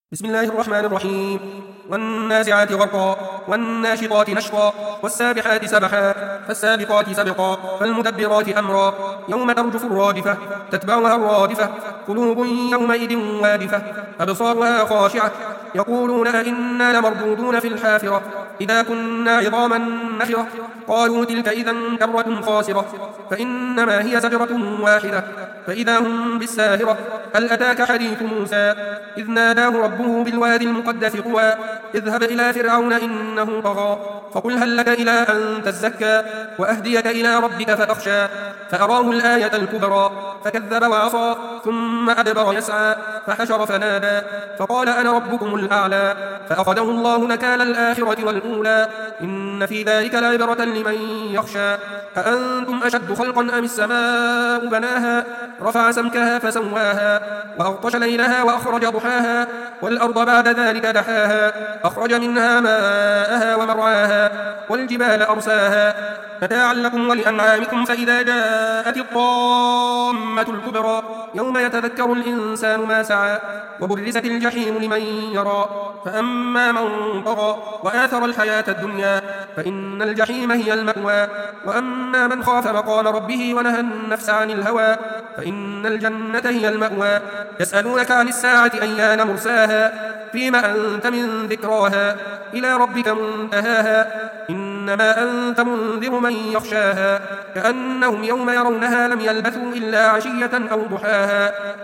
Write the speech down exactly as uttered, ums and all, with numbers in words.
بسم الله الرحمن الرحيم. والنازعات غرقا والناشطات نشطا والسابحات سبحا فالسابقات سبقا فالمدبرات أمرا يوم ترجف الراجفة تتبعها الرادفة قلوب يومئذ واجفة أبصارها خاشعة يقولون أئنا لمردودون في الحافرة إذا كنا عظاما نخرة قالوا تلك إذا كرة خاسرة فإنما هي زجرة واحدة فإذا هم بالساهرة هل أتاك حديث موسى إذ ناداه ربه بالوادي المقدس طوى اذهب إلى فرعون إنه طغى فقل هل لك إلى أن تزكى وأهديك إلى ربك فتخشى فأراه الآية الكبرى فكذب وعصى ثم أدبر يسعى فحشر فنادى فقال أنا ربكم الأعلى فأخذه الله نكال الآخرة والأولى إن في ذلك لعبرة لمن يخشى أأنتم أشد خلقا أم السماء بناها رفع سمكها فسواها وأغطش ليلها وأخرج ضحاها والأرض بعد ذلك دحاها أخرج منها ماءها ومرعاها والجبال أرساها متاعا لكم ولأنعامكم فإذا جاءت الطامة الكبرى يوم يتذكر الإنسان ما سعى وبرزت الجحيم لمن يرى فأما من طغى وآثر الحياة الدنيا فإن الجحيم هي المأوى وأما من خاف مقام ربه ونهى النفس عن الهوى فإن الجنة هي المأوى يسألونك عن الساعة أيان مرساها فيما أنت من ذكراها إلى ربك منتهاها إنما أنت منذر من يخشاها كأنهم يوم يرونها لم يلبثوا إلا عشية أو ضحاها